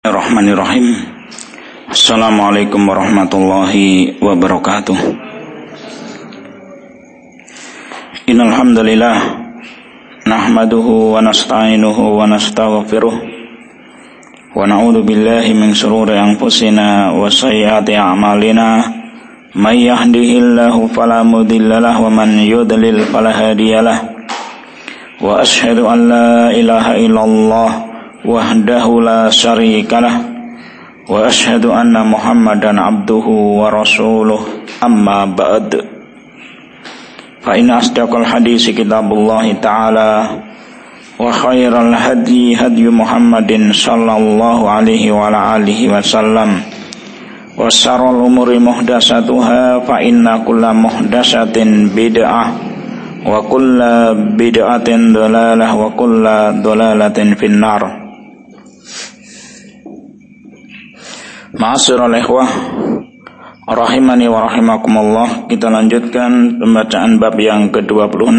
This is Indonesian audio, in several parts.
Bismillahirrahmanirrahim. Assalamualaikum warahmatullahi wabarakatuh. Innal hamdalillah nahmaduhu wa nasta'inuhu wa nastaghfiruh wa na'udzu billahi min shururi anfusina wa sayyiati a'malina may yahdihillahu fala mudhillalah wa man yudlil fala hadiyalah wa asyhadu an la ilaha illallah wahdahu la syarikalah wa asyhadu anna Muhammadan abduhu wa rasuluh amma ba'd. Fa inna asdaqal hadisi kitabullah ta'ala wa khairal hadi hadi Muhammadin sallallahu alaihi wa ala alihi wasallam wa syarrul umuri muhdatsatuha fa inna kulla muhdatsatin bid'ah wa kulla bid'atin dhalalah wa kulla dhalalatin finnar. Ma'asyiral ikhwah rahimani wa rahimakumullah, kita lanjutkan pembacaan bab yang ke-26.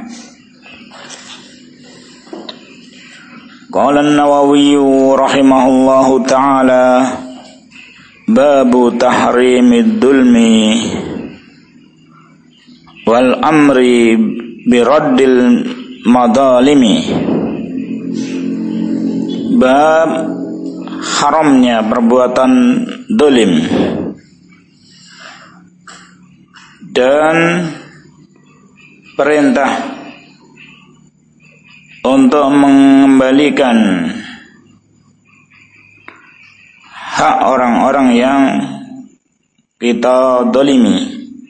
Qala an-Nawawi rahimahullahu ta'ala babu tahrimid dulmi wal amri biraddil madalimi. Bab haramnya perbuatan dolim dan perintah untuk mengembalikan hak orang-orang yang kita dolimi.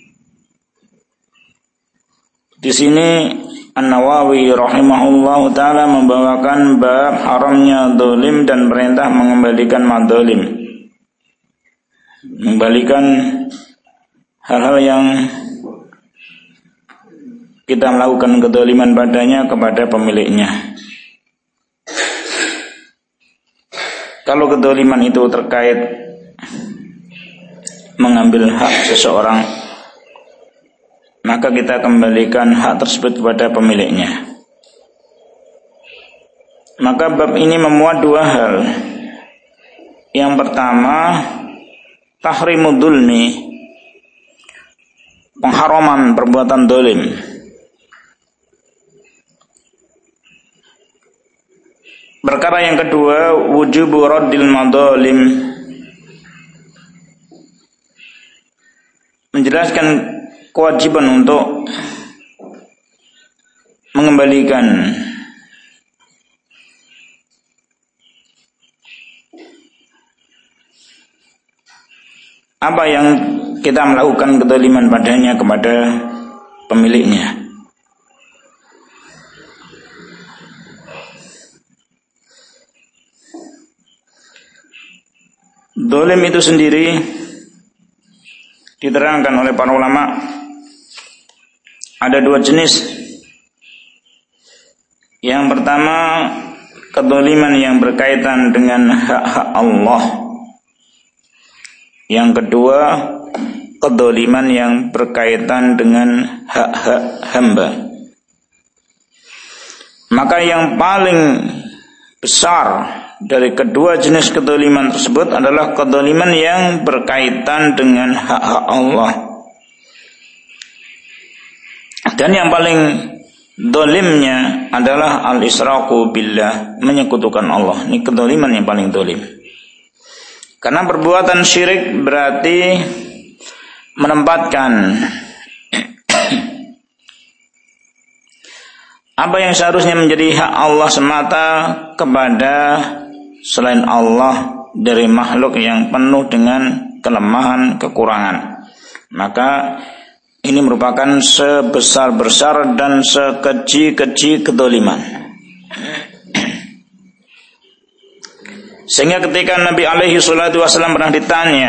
Di sini An-Nawawi rahimahullahu ta'ala membawakan bab haramnya dolim dan perintah mengembalikan madzalim, mengembalikan hal-hal yang kita melakukan kedoliman padanya kepada pemiliknya. Kalau kedoliman itu terkait mengambil hak seseorang, maka kita kembalikan hak tersebut kepada pemiliknya. Maka bab ini memuat dua hal. Yang pertama, tahrimud dzulmi, pengharaman perbuatan dolim. Perkara yang kedua, wujubu raddil madzalim, menjelaskan kewajiban untuk mengembalikan apa yang kita melakukan kezaliman padanya kepada pemiliknya. Dolim itu sendiri diterangkan oleh para ulama ada dua jenis. Yang pertama, kedzaliman yang berkaitan dengan hak-hak Allah. Yang kedua, kedzaliman yang berkaitan dengan hak-hak hamba. Maka yang paling besar dari kedua jenis kedzaliman tersebut adalah kedzaliman yang berkaitan dengan hak-hak Allah. Dan yang paling dolimnya adalah al-israku billah, menyekutukan Allah. Ini kedzaliman yang paling dolim. Karena perbuatan syirik berarti menempatkan apa yang seharusnya menjadi hak Allah semata kepada selain Allah dari makhluk yang penuh dengan kelemahan, kekurangan. Maka ini merupakan sebesar-besar dan sekeji-keji kedzaliman. Sehingga ketika Nabi alaihi salatu wasallam pernah ditanya,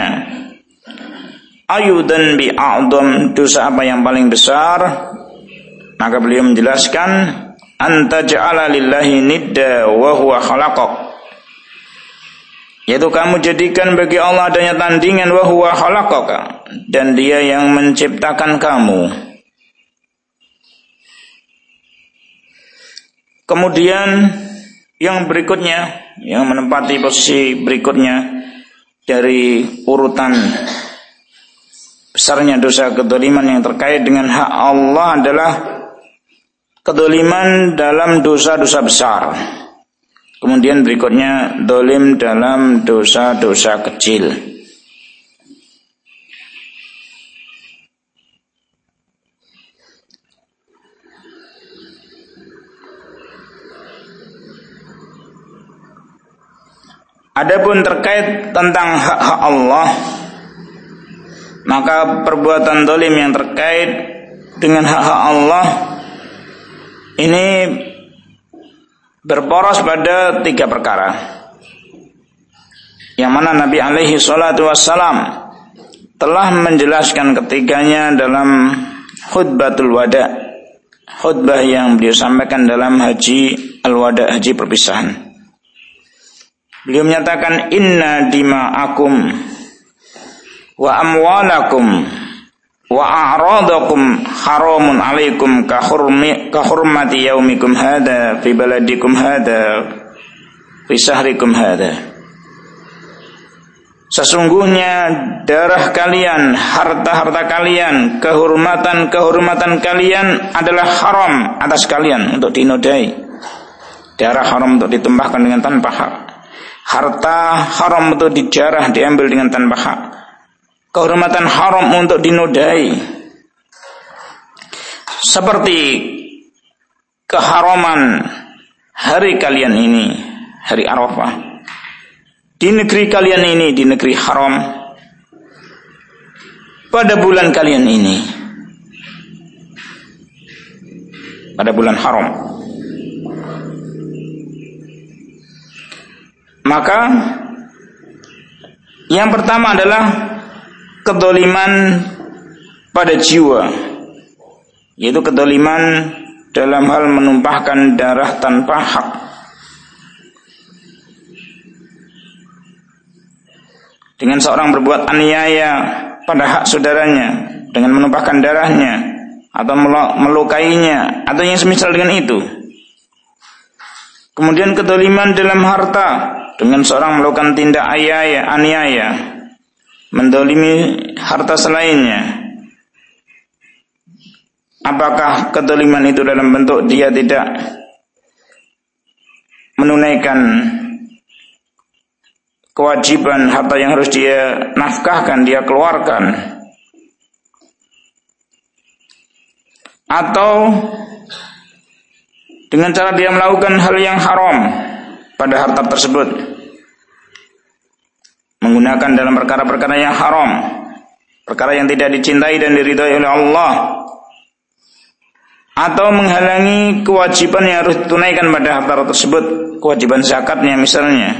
ayudan bi a'dham, dosa apa yang paling besar? Maka beliau menjelaskan, anta ja'ala lillahi nidda wa huwa khalaqak, yaitu kamu jadikan bagi Allah adanya tandingan, wa huwa khalaqaka, dan dia yang menciptakan kamu. Kemudian yang berikutnya, yang menempati posisi berikutnya dari urutan besarnya dosa kedzaliman yang terkait dengan hak Allah adalah kedzaliman dalam dosa-dosa besar. Kemudian berikutnya dolim dalam dosa-dosa kecil. Adapun terkait tentang hak-hak Allah, maka perbuatan dolim yang terkait dengan hak-hak Allah ini berporos pada 3 perkara, yang mana Nabi alaihi salatu wassalam telah menjelaskan ketiganya dalam khutbatul wada, khutbah yang beliau sampaikan dalam haji al-wada, haji perpisahan. Beliau menyatakan, inna dima'akum wa amwalakum wa a'radakum haramun alaikum ka hurmati yaumikum hada fi baladikum hada fi syahrikum hada. Sesungguhnya darah kalian, harta-harta kalian, kehormatan kalian adalah haram atas kalian untuk dinodai. Darah haram untuk ditumpahkan dengan tanpa hak. Harta haram untuk dijarah, diambil dengan tanpa hak. Kehormatan haram untuk dinodai, seperti keharaman hari kalian ini, hari Arafah, di negeri kalian ini, di negeri haram, pada bulan kalian ini, pada bulan haram. Maka yang pertama adalah kedzaliman pada jiwa, yaitu kedzaliman dalam hal menumpahkan darah tanpa hak. Dengan seorang berbuat aniaya pada hak saudaranya dengan menumpahkan darahnya atau melukainya atau yang semisal dengan itu. Kemudian kedzaliman dalam harta, dengan seorang melakukan tindak aniaya, mendolimi harta selainnya. Apakah kedzaliman itu dalam bentuk dia tidak menunaikan kewajiban harta yang harus dia nafkahkan, dia keluarkan, atau dengan cara dia melakukan hal yang haram pada harta tersebut, menggunakan dalam perkara-perkara yang haram, perkara yang tidak dicintai dan diridhai oleh Allah, atau menghalangi kewajiban yang harus ditunaikan pada harta tersebut, kewajiban zakatnya misalnya,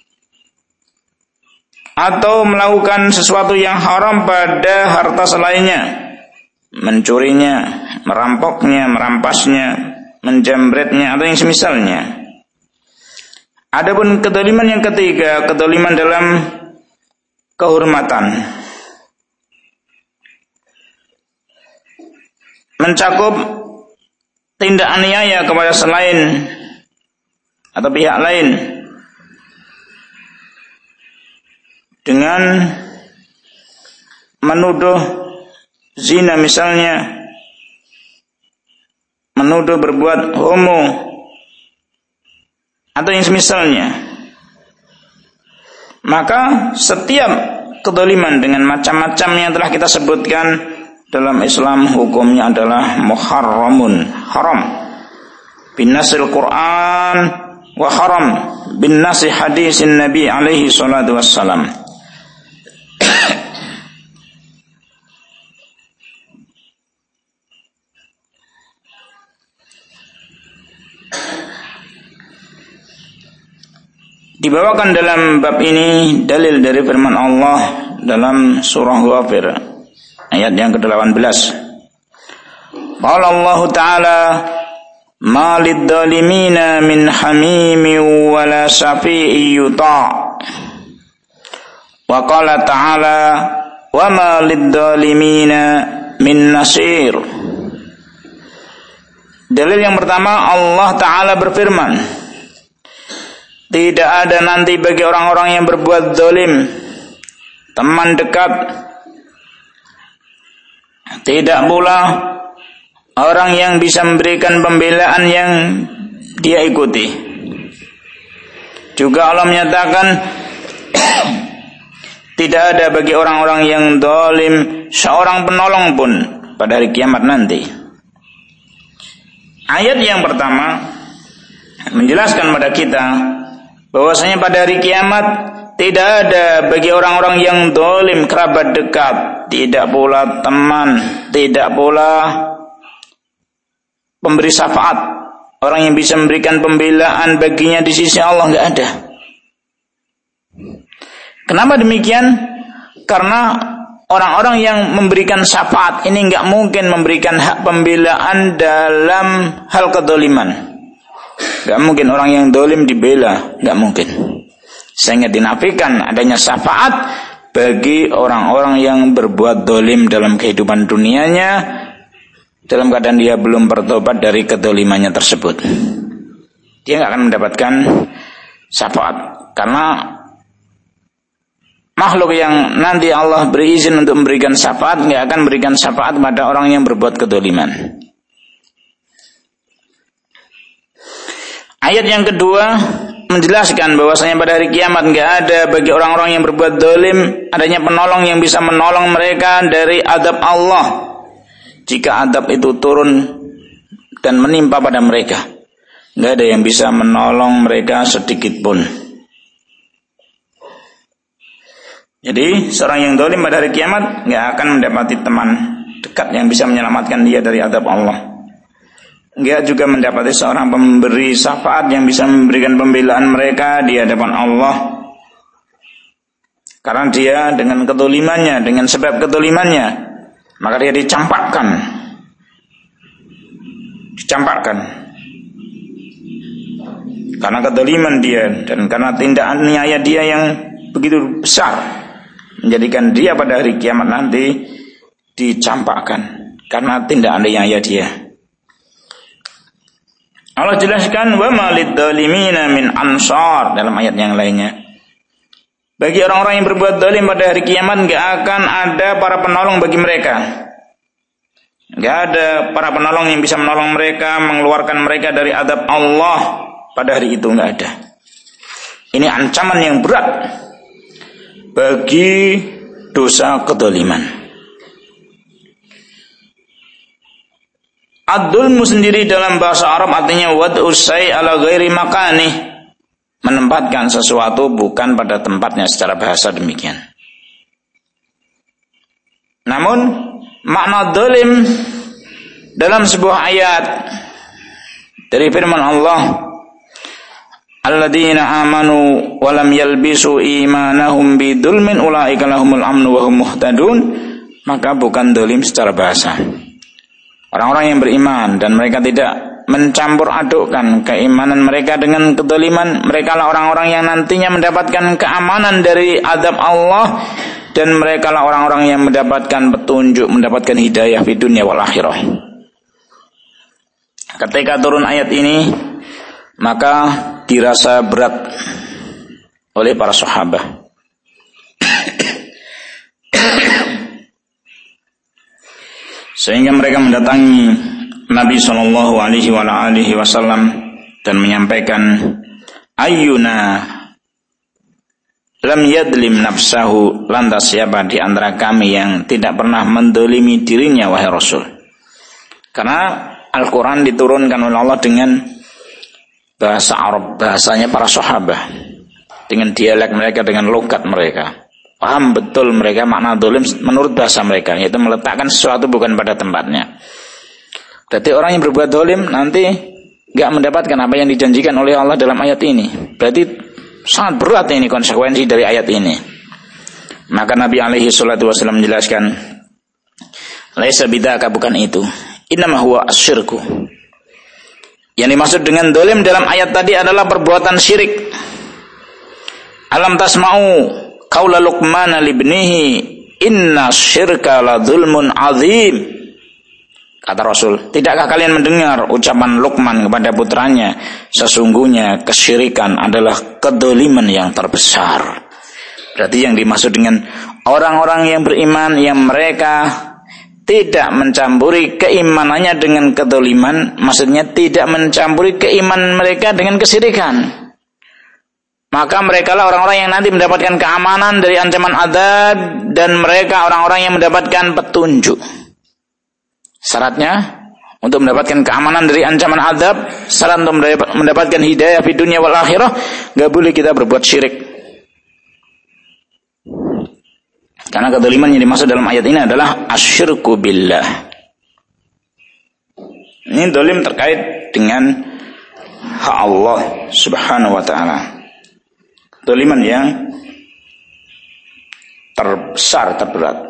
atau melakukan sesuatu yang haram pada harta selainnya, mencurinya, merampoknya, merampasnya, menjamretnya, atau yang semisalnya. Adapun kedzaliman yang ketiga, kedzaliman dalam kehormatan, mencakup tindak aniaya kepada selain atau pihak lain dengan menuduh zina misalnya, menuduh berbuat homo atau yang semisalnya. Maka setiap kedzaliman dengan macam-macam yang telah kita sebutkan dalam Islam, hukumnya adalah muharramun, haram bin nasil Quran, wa haram bin nasi hadisin Nabi alaihi salatu wassalam. Dibawakan dalam bab ini dalil dari firman Allah dalam surah Ghafir ayat yang ke-18. Qala Allah Ta'ala, ma lidzalimina min hamimin wala syafi'i yuta'. Wa qala ta'ala, wa ma lidzalimina min nasir. Dalil yang pertama, Allah Ta'ala berfirman, Tidak ada nanti bagi orang-orang yang berbuat zalim teman dekat. Tidak pula orang yang bisa memberikan pembelaan yang dia ikuti. Juga Allah menyatakan tidak ada bagi orang-orang yang zalim seorang penolong pun pada hari kiamat nanti. Ayat yang pertama menjelaskan pada kita bahwasanya pada hari kiamat tidak ada bagi orang-orang yang zalim kerabat dekat, tidak pula teman, tidak pula pemberi syafaat, orang yang bisa memberikan pembelaan baginya di sisi Allah, enggak ada. Kenapa demikian? Karena orang-orang yang memberikan syafaat ini enggak mungkin memberikan hak pembelaan dalam hal kedzaliman. Enggak mungkin orang yang zalim dibela, enggak mungkin. Sehingga dinafikan adanya syafaat bagi orang-orang yang berbuat zalim dalam kehidupan dunianya dalam keadaan dia belum bertobat dari kedzalimannya tersebut. Dia enggak akan mendapatkan syafaat karena makhluk yang nanti Allah beri izin untuk memberikan syafaat enggak akan memberikan syafaat pada orang yang berbuat kedzaliman. Ayat yang kedua menjelaskan bahwasanya pada hari kiamat enggak ada bagi orang-orang yang berbuat zalim adanya penolong yang bisa menolong mereka dari azab Allah jika azab itu turun dan menimpa pada mereka. Enggak ada yang bisa menolong mereka sedikit pun. Jadi seorang yang zalim pada hari kiamat enggak akan mendapati teman dekat yang bisa menyelamatkan dia dari azab Allah. Enggak juga mendapati seorang pemberi syafaat yang bisa memberikan pembelaan mereka di hadapan Allah. Karena dia dengan kedzalimannya, dengan sebab kedzalimannya, maka dia dicampakkan. Karena kedzaliman dia dan karena tindakan aniaya dia yang begitu besar, menjadikan dia pada hari kiamat nanti dicampakkan karena tindakan aniaya dia. Allah jelaskan wa malid zalimina min ansar dalam ayat yang lainnya. Bagi orang-orang yang berbuat zalim pada hari kiamat enggak akan ada para penolong bagi mereka. Enggak ada para penolong yang bisa menolong mereka, mengeluarkan mereka dari azab Allah pada hari itu, enggak ada. Ini ancaman yang berat bagi dosa kedzaliman. Ad-dulmu sendiri dalam bahasa Arab artinya wad'u syai' ala ghairi makanih, menempatkan sesuatu bukan pada tempatnya, secara bahasa demikian. Namun makna zalim dalam sebuah ayat dari firman Allah, alladzina amanu wa lam yalbisu imanahum bidzulmin ulaika lahumul amnu wa hum muhtadun, maka bukan zalim secara bahasa. Orang-orang yang beriman dan mereka tidak mencampur adukkan keimanan mereka dengan kedzaliman, mereka lah orang-orang yang nantinya mendapatkan keamanan dari azab Allah, dan mereka lah orang-orang yang mendapatkan petunjuk, mendapatkan hidayah di dunia wal akhirah. Ketika turun ayat ini, maka dirasa berat oleh para sahabat. Sehingga mereka mendatangi Nabi SAW dan menyampaikan, ayyuna lam yadlim nafsahu, lantas siapa di antara kami yang tidak pernah mendolimi dirinya wahai Rasul. Karena Al-Quran diturunkan oleh Allah dengan bahasa Arab, bahasanya para sahabat, dengan dialek mereka, dengan logat mereka. Paham betul mereka makna zalim menurut bahasa mereka, yaitu meletakkan sesuatu bukan pada tempatnya. Berarti orang yang berbuat zalim nanti enggak mendapatkan apa yang dijanjikan oleh Allah dalam ayat ini. Berarti sangat berat ini konsekuensi dari ayat ini. Maka Nabi alaihi salatu wasallam menjelaskan, laisa bidzaka, bukan itu. Innama huwa asyirku. Yang dimaksud dengan zalim dalam ayat tadi adalah perbuatan syirik. Alam tasma'u qaula Luqman libnihi inna syirka la dzulmun azim. Kata Rasul, tidakkah kalian mendengar ucapan Luqman kepada putranya, sesungguhnya kesyirikan adalah kedoliman yang terbesar. Berarti yang dimaksud dengan orang-orang yang beriman, yang mereka tidak mencampuri keimanannya dengan kedoliman, maksudnya tidak mencampuri keimanan mereka dengan kesyirikan. Maka mereka lah orang-orang yang nanti mendapatkan keamanan dari ancaman azab, dan mereka orang-orang yang mendapatkan petunjuk. Syaratnya untuk mendapatkan keamanan dari ancaman azab, syarat untuk mendapatkan hidayah di dunia wal akhirah, enggak boleh kita berbuat syirik. Karena kedzaliman yang dimaksud dalam ayat ini adalah asyirku billah. Ini zalim terkait dengan hak Allah Subhanahu wa taala. Kedzaliman yang terbesar, terberat.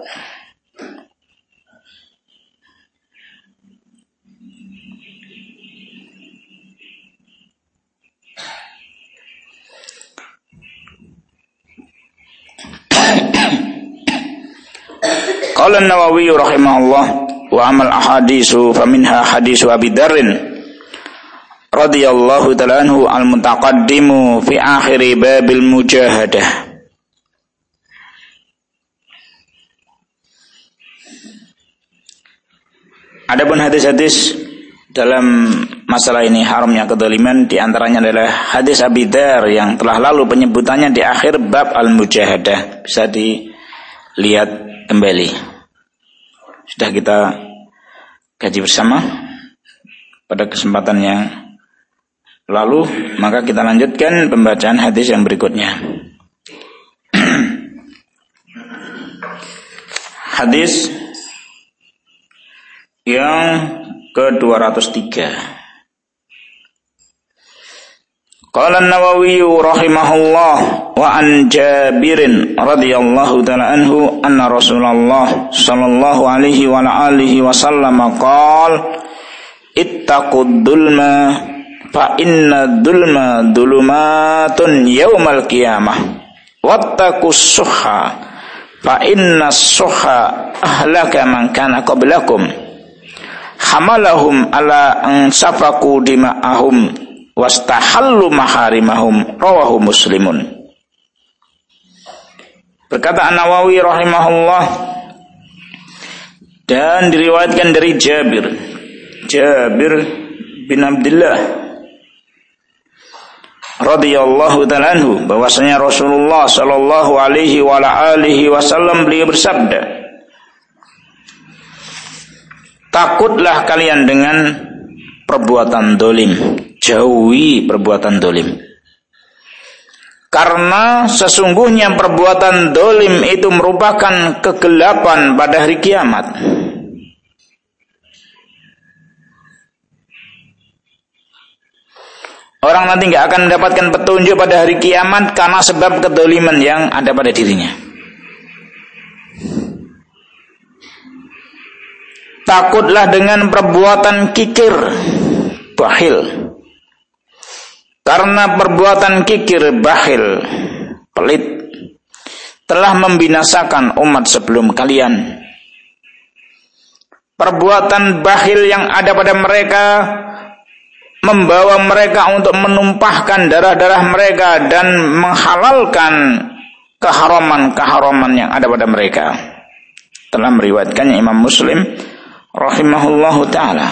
Qala an-Nawawi rahimahullah wa amal ahadisu faminha hadisu Abi Dzarrin radhiyallahu ta'ala anhu al-mutaqaddimu fi akhir babil mujahadah. Adapun hadis-hadis dalam masalah ini haramnya kedzaliman, di antaranya adalah hadis Abi Dzar yang telah lalu penyebutannya di akhir bab al-mujahadah. Bisa dilihat kembali, sudah kita kaji bersama pada kesempatan yang lalu. Maka kita lanjutkan pembacaan hadis yang berikutnya. Hadis yang ke-203. Qala an-Nawawi rahimahullah wa an Jabirin radhiyallahu ta'ala anhu anna Rasulullah sallallahu alaihi wa alihi wasallam qala ittaqud dulma fa inna dulma dulumatun yaumal qiyamah wattaqus suhha fa inna suhha ahlaka man kana qablakum hamalahum ala an safaku dima'ahum wastahallu maharimahum rawahu Muslimun. Berkata An-Nawawi rahimahullah, dan diriwayatkan dari Jabir bin Abdullah radhiyallahu ta'ala anhu bahwasanya Rasulullah sallallahu alaihi wa alihi wasallam beliau bersabda, takutlah kalian dengan perbuatan dolim, jauhi perbuatan dolim. Karena sesungguhnya perbuatan dolim itu merupakan kegelapan pada hari kiamat. Orang nanti tidak akan mendapatkan petunjuk pada hari kiamat karena sebab kedoliman yang ada pada dirinya. Takutlah dengan perbuatan kikir, bakhil. Karena perbuatan kikir, bakhil, pelit telah membinasakan umat sebelum kalian. Perbuatan bakhil yang ada pada mereka membawa mereka untuk menumpahkan darah-darah mereka dan menghalalkan keharaman-keharaman yang ada pada mereka. Telah meriwayatkannya Imam Muslim rahimahullahu ta'ala.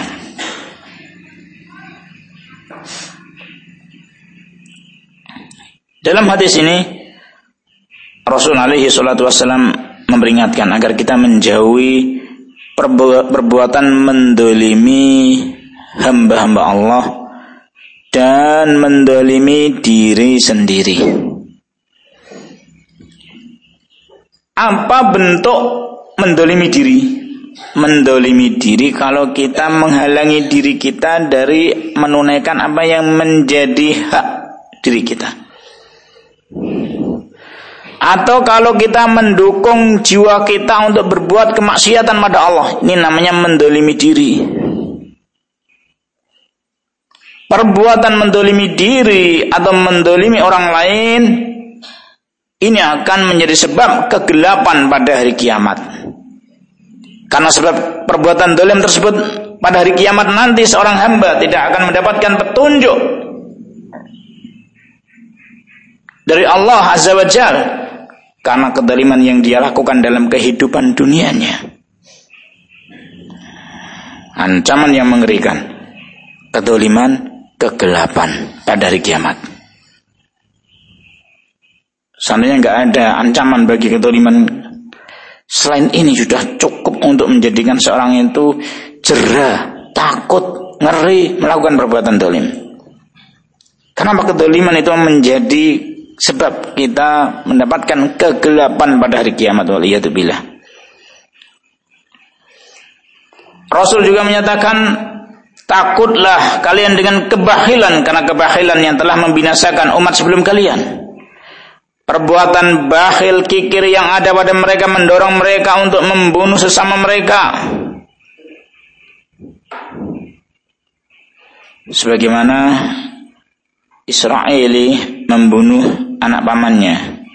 Dalam hadis ini Rasul alaihi salatu wassalam memperingatkan agar kita menjauhi perbuatan mendolimi hamba-hamba Allah dan mendolimi diri sendiri. Apa bentuk mendolimi diri? Mendolimi diri kalau kita menghalangi diri kita dari menunaikan apa yang menjadi hak diri kita. Atau kalau kita mendukung jiwa kita untuk berbuat kemaksiatan pada Allah, ini namanya mendolimi diri. Perbuatan mendolimi diri atau mendolimi orang lain ini akan menjadi sebab kegelapan pada hari kiamat. Karena sebab perbuatan dolim tersebut pada hari kiamat nanti seorang hamba tidak akan mendapatkan petunjuk dari Allah Azza wa Jalla karena kedzaliman yang dia lakukan dalam kehidupan dunianya. Ancaman yang mengerikan, kedzaliman, kegelapan pada hari kiamat. Seandainya enggak ada ancaman bagi kedzaliman selain ini sudah cukup untuk menjadikan seorang itu jera, takut, ngeri melakukan perbuatan zalim. Kenapa kedzaliman itu menjadi sebab kita mendapatkan kegelapan pada hari kiamat, waliyadzubillah. Rasul juga menyatakan, takutlah kalian dengan kebakhilan, karena kebakhilan yang telah membinasakan umat sebelum kalian. Perbuatan bakhil, kikir yang ada pada mereka mendorong mereka untuk membunuh sesama mereka. Sebagaimana Israeli membunuh anak pamannya.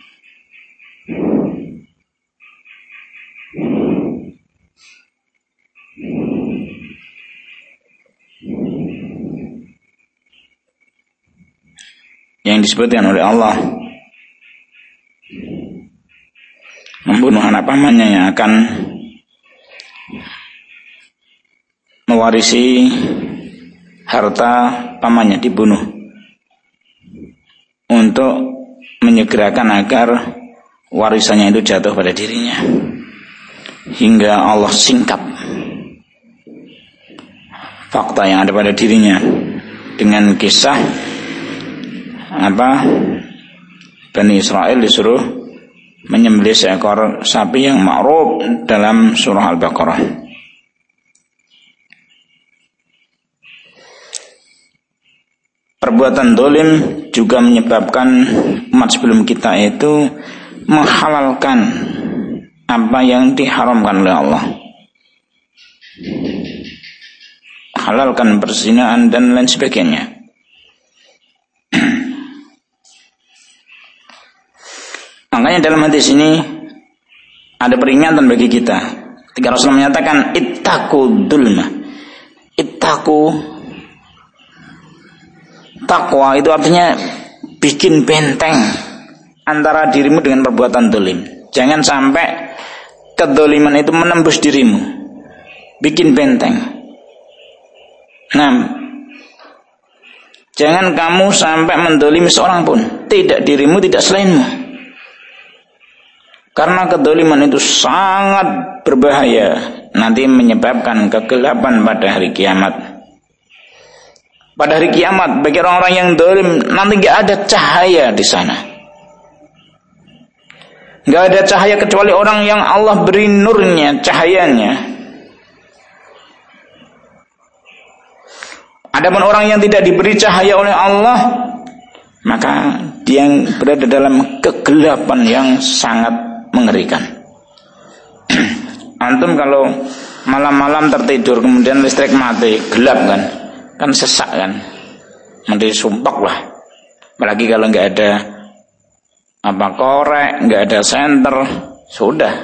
Yang disebutkan oleh Allah, membunuh anak pamannya yang akan mewarisi harta pamannya, dibunuh untuk menyegerakan agar warisannya itu jatuh pada dirinya, hingga Allah singkap fakta yang ada pada dirinya dengan kisah Bani Israel disuruh menyembelih seekor sapi yang ma'ruf dalam surah Al-Baqarah. Perbuatan zalim juga menyebabkan umat sebelum kita itu menghalalkan apa yang diharamkan oleh Allah. Halalkan perzinahan dan lain sebagainya. Makanya dalam hadis ini ada peringatan bagi kita. Ketika Rasulullah menyatakan ittaqu dzulma. Ittaqu, takwa itu artinya bikin benteng antara dirimu dengan perbuatan zalim. Jangan sampai kedzaliman itu menembus dirimu. Bikin benteng. Nah, jangan kamu sampai menzalimi seorang pun, tidak dirimu, tidak selainmu. Karena kedzaliman itu sangat berbahaya, nanti menyebabkan kegelapan pada hari kiamat. Pada hari kiamat bagi orang-orang yang zalim nanti enggak ada cahaya di sana. Enggak ada cahaya kecuali orang yang Allah beri nurnya, cahayanya. Adapun orang yang tidak diberi cahaya oleh Allah, maka dia berada dalam kegelapan yang sangat mengerikan. Antum kalau malam-malam tertidur kemudian listrik mati, gelap kan sesak kan, nanti sumpek lah. Apalagi kalau nggak ada korek, nggak ada senter, sudah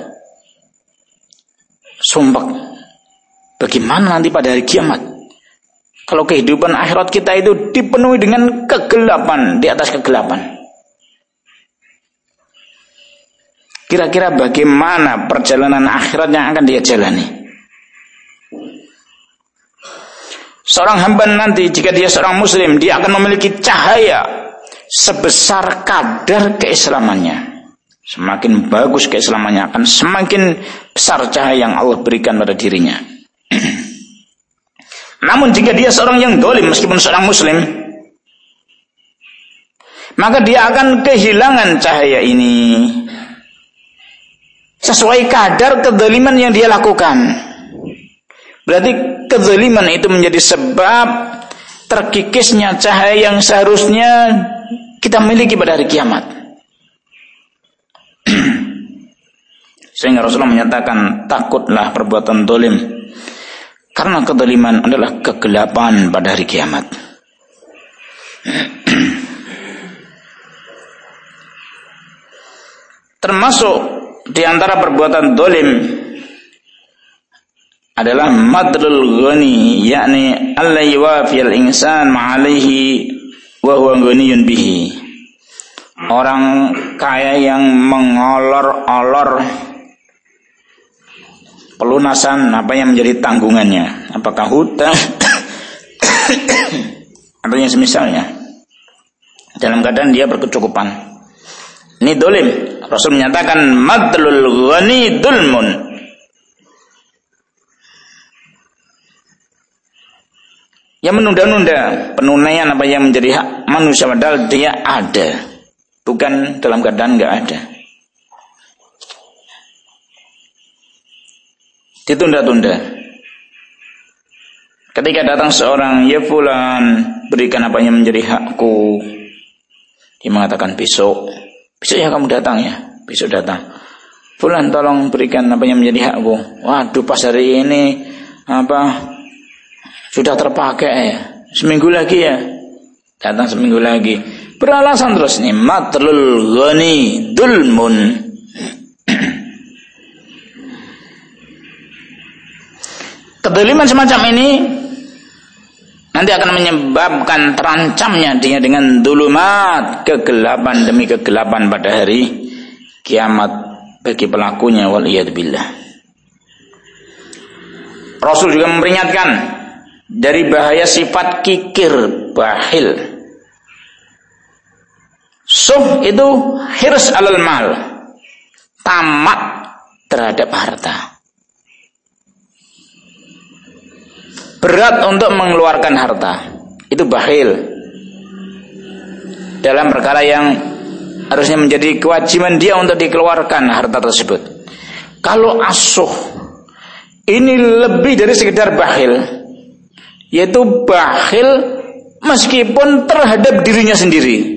sumpek. Bagaimana nanti pada hari kiamat? Kalau kehidupan akhirat kita itu dipenuhi dengan kegelapan di atas kegelapan. Kira-kira bagaimana perjalanan akhirat yang akan dia jalani? Seorang hamba nanti jika dia seorang muslim, dia akan memiliki cahaya sebesar kadar keislamannya. Semakin bagus keislamannya, akan semakin besar cahaya yang Allah berikan pada dirinya. Namun jika dia seorang yang zalim meskipun seorang muslim, maka dia akan kehilangan cahaya ini sesuai kadar kezaliman yang dia lakukan. Berarti kezaliman itu menjadi sebab terkikisnya cahaya yang seharusnya kita miliki pada hari kiamat. Sehingga Rasulullah menyatakan, takutlah perbuatan zalim, karena kezaliman adalah kegelapan pada hari kiamat. Termasuk di antara perbuatan zalim adalah madlul ghani, yakni alla yuwafiyal insan ma'alaihi wa huwa ghaniyun bihi. Orang kaya yang mengolor-olor pelunasan apa yang menjadi tanggungannya, apakah hutang atau yang semisalnya, dalam keadaan dia berkecukupan. Ini dolim. Rasul menyatakan madlul ghani dulmun. Yang menunda-nunda penunaian apa yang menjadi hak manusia padahal dia ada, bukan dalam keadaan enggak ada. Ditunda-tunda. Ketika datang seorang, ya fulan, berikan apa yang menjadi hakku. Dia mengatakan besok ya kamu datang ya, besok datang. Fulan tolong berikan apa yang menjadi hakku. Waduh, pas hari ini sudah terpakai ya. Seminggu lagi ya. Datang seminggu lagi. Beralasan terus nih, matlul ghani dulmun. Kedoliman semacam ini nanti akan menyebabkan terancamnya dia dengan dulumat, kegelapan demi kegelapan pada hari kiamat bagi pelakunya, waliyadzubillah. Rasul juga memperingatkan dari bahaya sifat kikir bakhil. Itu hirs alal mal, tamak terhadap harta, berat untuk mengeluarkan harta. Itu bakhil dalam perkara yang harusnya menjadi kewajiban dia untuk dikeluarkan harta tersebut. Kalau asuh, ini lebih dari sekedar bakhil, yaitu bakhil meskipun terhadap dirinya sendiri.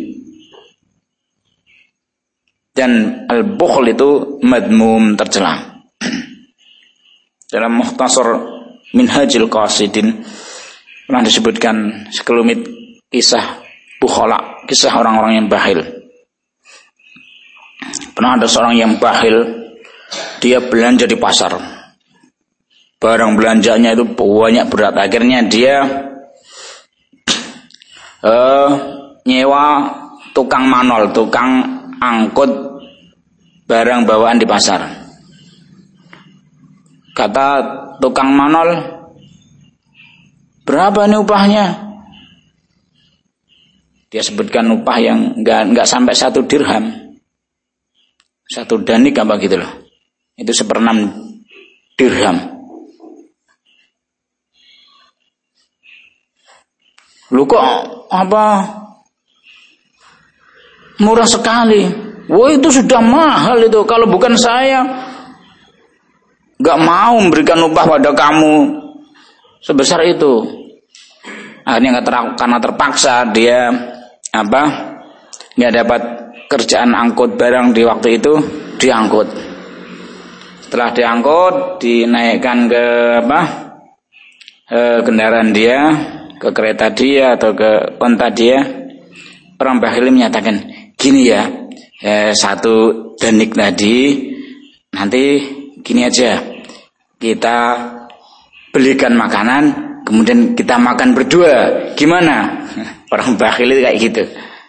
Dan al-bukhl itu madmum, tercela. Dalam Mukhtasar Minhajul Qasidin pernah disebutkan sekelumit kisah bukhala, kisah orang-orang yang bakhil. Pernah ada seorang yang bakhil, dia belanja di pasar. Barang belanjanya itu banyak, berat. Akhirnya dia nyewa tukang manol, tukang angkut barang bawaan di pasar. Kata tukang manol, berapa nih upahnya? Dia sebutkan upah yang enggak sampai 1 dirham, 1 danik apa gitu loh. Itu 1/6 dirham. Lu kok murah sekali? Wah, itu sudah mahal itu. Kalau bukan saya gak mau memberikan upah pada kamu sebesar itu. Akhirnya karena terpaksa dia nggak dapat kerjaan angkut barang di waktu itu, diangkut. Setelah diangkut, dinaikkan ke kendaraan dia, ke kereta dia atau ke onta dia. Orang bakhil menyatakan, gini ya, 1 danik tadi, nanti gini aja, kita belikan makanan, kemudian kita makan berdua, gimana? Orang bakhil itu kayak gitu.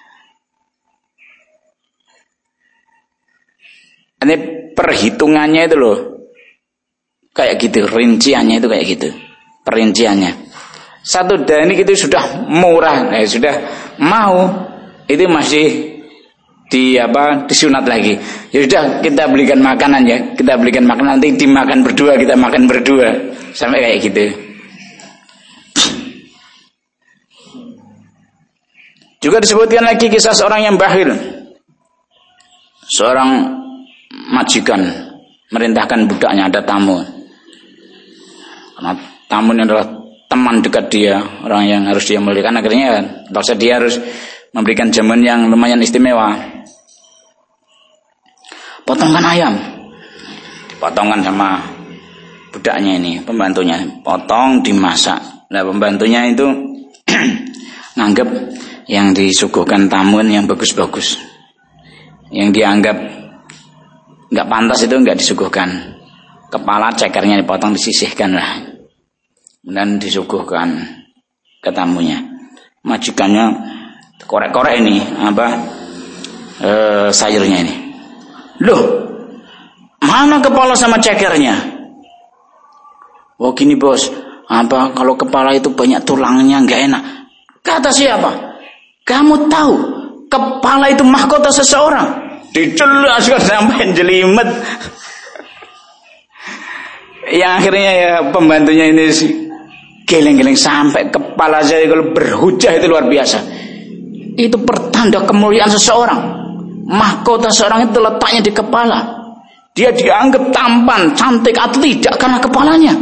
Ini perhitungannya itu loh, kayak gitu, rinciannya itu kayak gitu, perinciannya. 1 danik itu sudah murah, sudah mau, itu masih disunat lagi. Ya sudah, kita belikan makanan ya, kita belikan makanan, nanti dimakan berdua, kita makan berdua, sampai kayak gitu. Juga disebutkan lagi kisah seorang yang bakhil. Seorang majikan merintahkan budaknya, ada tamu. Karena tamunya adalah teman dekat dia, orang yang harus dia muliakan. Akhirnya terpaksa dia harus memberikan jamuan yang lumayan istimewa. Potongkan ayam, dipotongkan sama budaknya ini, pembantunya, potong, dimasak. Nah, pembantunya itu nganggap yang disuguhkan tamuan yang bagus-bagus, yang dianggap nggak pantas itu nggak disuguhkan. kepala cekernya dipotong, disisihkan lah, kemudian disuguhkan ke tamunya. Majikannya korek-korek ini sayurnya ini. Loh, mana kepala sama cekernya? Oh gini bos, kalau kepala itu banyak tulangnya nggak enak. Kata siapa? Kamu tahu kepala itu mahkota seseorang. Dijelaskan sampai jelimet. Yang akhirnya ya pembantunya ini geleng-geleng sampai kepala saya kalau berhujah itu luar biasa. Itu pertanda kemuliaan seseorang. Mahkota seorang itu letaknya di kepala. Dia dianggap tampan, cantik, atau tidak karena kepalanya.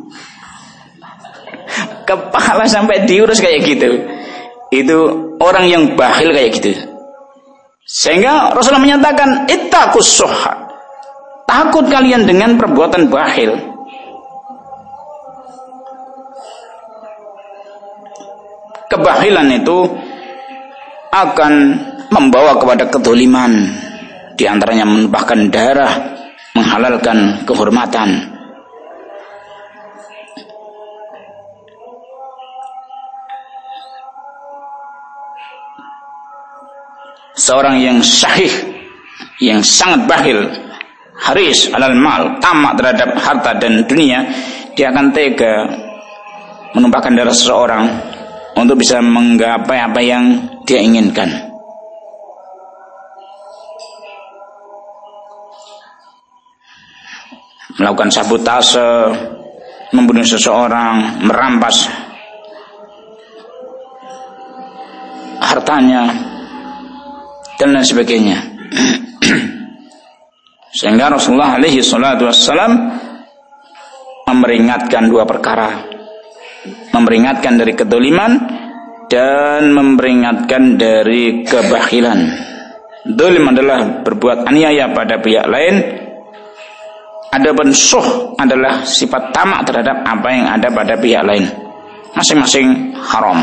Kepala sampai diurus kayak gitu. Itu orang yang bakhil kayak gitu. Sehingga Rasulullah menyatakan ittaqus suhha. Takut kalian dengan perbuatan bakhil. Kebakhilan itu akan membawa kepada kedzaliman, di antaranya menumpahkan darah, menghalalkan kehormatan. Seorang yang syahih, yang sangat bakhil, haris alal mal, tamak terhadap harta dan dunia, dia akan tega menumpahkan darah seseorang untuk bisa menggapai apa yang dia inginkan. Melakukan sabotase, membunuh seseorang, merampas hartanya, dan lain sebagainya. Sehingga Rasulullah alaihi salatu wassalam memperingatkan dua perkara. Memperingatkan dari kedzaliman dan memperingatkan dari kebakhilan. Dzalim adalah berbuat aniaya pada pihak lain. Adapun syuh adalah sifat tamak terhadap apa yang ada pada pihak lain. Masing-masing haram.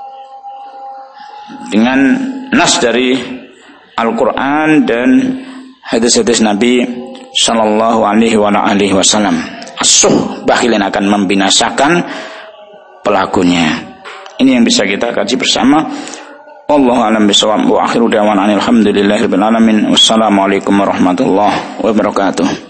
Dengan nas dari Al-Quran dan hadis-hadis Nabi Sallallahu Alaihi Wasallam. As-suh, bakhilin akan membinasakan pelakunya. Ini yang bisa kita kaji bersama. Wallahu a'lam bishawab. Wa akhiru da'wana alhamdulillahirabbil alamin. Wassalamualaikum warahmatullahi wabarakatuh.